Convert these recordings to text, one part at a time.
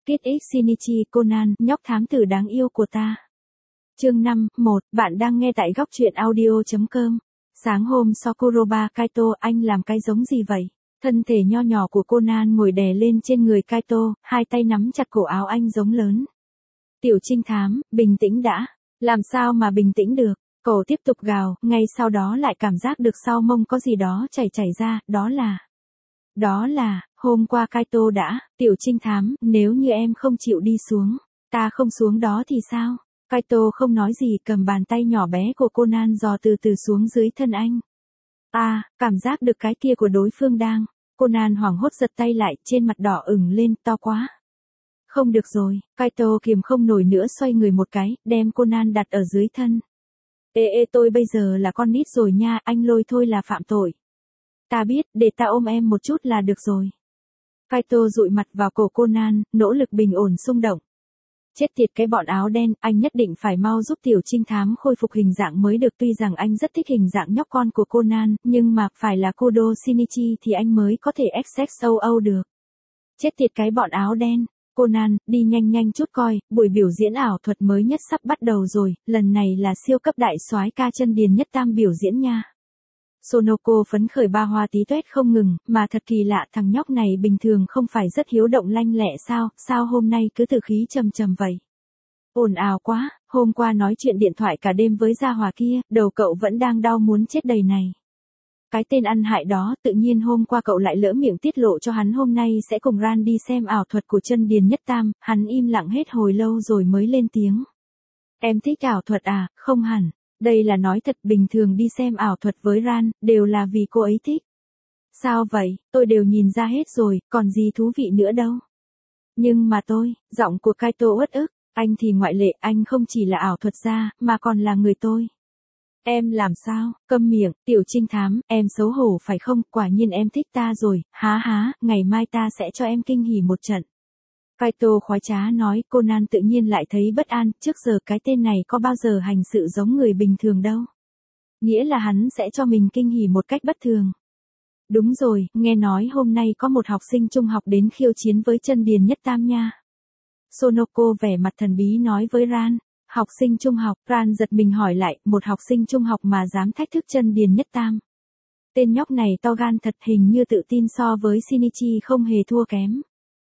Kid X Shinichi Conan, nhóc thám tử đáng yêu của ta. Chương 5, 1, bạn đang nghe tại góc truyện audio.com. Sáng hôm Sakuroba Kaito, anh làm cái giống gì vậy? Thân thể nho nhỏ của Conan ngồi đè lên trên người Kaito, hai tay nắm chặt cổ áo anh giống lớn. Tiểu trinh thám, bình tĩnh đã. Làm sao mà bình tĩnh được? Cậu tiếp tục gào, ngay sau đó lại cảm giác được sau mông có gì đó chảy ra, đó là, hôm qua Kaito đã, tiểu trinh thám, nếu như em không chịu đi xuống, ta không xuống đó thì sao? Kaito không nói gì, cầm bàn tay nhỏ bé của Conan dò từ từ xuống dưới thân anh. Cảm giác được cái kia của đối phương đang. Conan hoảng hốt giật tay lại, trên mặt đỏ ửng lên, to quá. Không được rồi, Kaito kiềm không nổi nữa xoay người một cái, đem Conan đặt ở dưới thân. Tôi bây giờ là con nít rồi nha, anh lôi thôi là phạm tội. Ta biết, để ta ôm em một chút là được rồi. Kaito dụi mặt vào cổ Conan, nỗ lực bình ổn xung động. Chết tiệt cái bọn áo đen, anh nhất định phải mau giúp tiểu trinh thám khôi phục hình dạng mới được. Tuy rằng anh rất thích hình dạng nhóc con của Conan, nhưng mà phải là Kudo Shinichi thì anh mới có thể XXOO được. Chết tiệt cái bọn áo đen. Conan, đi nhanh chút coi, buổi biểu diễn ảo thuật mới nhất sắp bắt đầu rồi, lần này là siêu cấp đại soái ca chân điền nhất tam biểu diễn nha. Sonoko phấn khởi ba hoa tí toét không ngừng, mà thật kỳ lạ, thằng nhóc này bình thường không phải rất hiếu động lanh lẹ sao hôm nay cứ tử khí trầm vậy. Ồn ào quá, hôm qua nói chuyện điện thoại cả đêm với gia hỏa kia, đầu cậu vẫn đang đau muốn chết đầy này. Cái tên ăn hại đó, tự nhiên hôm qua cậu lại lỡ miệng tiết lộ cho hắn hôm nay sẽ cùng Ran đi xem ảo thuật của chân điền nhất tam, hắn im lặng hết hồi lâu rồi mới lên tiếng. Em thích ảo thuật à? Không hẳn. Đây là nói thật, bình thường đi xem ảo thuật với Ran, đều là vì cô ấy thích. Sao vậy, tôi đều nhìn ra hết rồi, còn gì thú vị nữa đâu. Nhưng mà giọng của Kaito uất ức, anh thì ngoại lệ, anh không chỉ là ảo thuật gia, mà còn là người tôi. Em làm sao, câm miệng, tiểu trinh thám, em xấu hổ phải không, quả nhiên em thích ta rồi, há, ngày mai ta sẽ cho em kinh hỉ một trận. Kaito khoái trá nói, Conan tự nhiên lại thấy bất an, trước giờ cái tên này có bao giờ hành sự giống người bình thường đâu. Nghĩa là hắn sẽ cho mình kinh hỉ một cách bất thường. Đúng rồi, nghe nói hôm nay có một học sinh trung học đến khiêu chiến với chân điền nhất tam nha. Sonoko vẻ mặt thần bí nói với Ran. Học sinh trung học, Ran giật mình hỏi lại, một học sinh trung học mà dám thách thức chân điền nhất tam. Tên nhóc này to gan thật, hình như tự tin so với Shinichi không hề thua kém.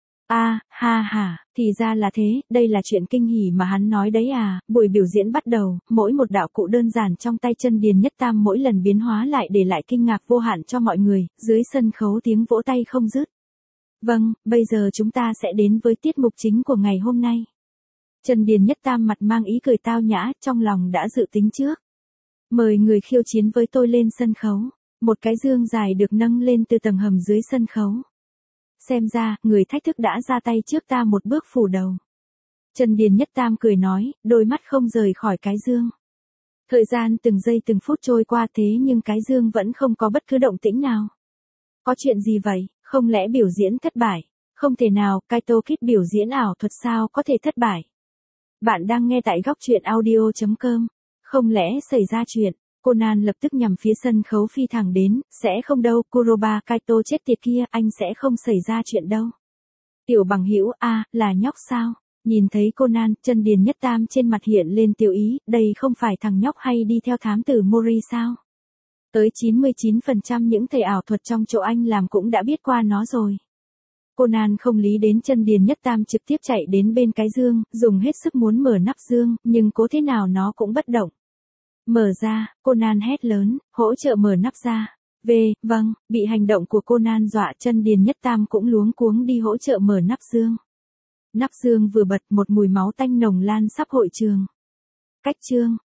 Thì ra là thế, đây là chuyện kinh hỉ mà hắn nói đấy à. Buổi biểu diễn bắt đầu, mỗi một đạo cụ đơn giản trong tay chân điền nhất tam mỗi lần biến hóa lại để lại kinh ngạc vô hạn cho mọi người, dưới sân khấu tiếng vỗ tay không dứt. Vâng, bây giờ chúng ta sẽ đến với tiết mục chính của ngày hôm nay. Chân điền nhất tam mặt mang ý cười tao nhã, trong lòng đã dự tính trước. Mời người khiêu chiến với tôi lên sân khấu. Một cái dương dài được nâng lên từ tầng hầm dưới sân khấu. Xem ra, người thách thức đã ra tay trước ta một bước phủ đầu. Chân điền nhất tam cười nói, đôi mắt không rời khỏi cái dương. Thời gian từng giây từng phút trôi qua, thế nhưng cái dương vẫn không có bất cứ động tĩnh nào. Có chuyện gì vậy, không lẽ biểu diễn thất bại? Không thể nào, Kaito Kid biểu diễn ảo thuật sao có thể thất bại? Bạn đang nghe tại góc truyện audio.com. Không lẽ xảy ra chuyện? Conan lập tức nhằm phía sân khấu phi thẳng đến, sẽ không đâu, Kuroba Kaito chết tiệt kia, anh sẽ không xảy ra chuyện đâu. Tiểu bằng hữu, là nhóc sao? Nhìn thấy Conan, chân điền nhất tam trên mặt hiện lên tiêu ý, đây không phải thằng nhóc hay đi theo thám tử Mori sao? Tới 99% những thầy ảo thuật trong chỗ anh làm cũng đã biết qua nó rồi. Conan không lý đến chân điền nhất tam trực tiếp chạy đến bên cái dương, dùng hết sức muốn mở nắp dương, nhưng cố thế nào nó cũng bất động. Mở ra, Conan hét lớn, hỗ trợ mở nắp ra. Vâng, bị hành động của Conan dọa, chân điền nhất tam cũng luống cuống đi hỗ trợ mở nắp dương. Nắp dương vừa bật, một mùi máu tanh nồng lan khắp hội trường. Cách chương,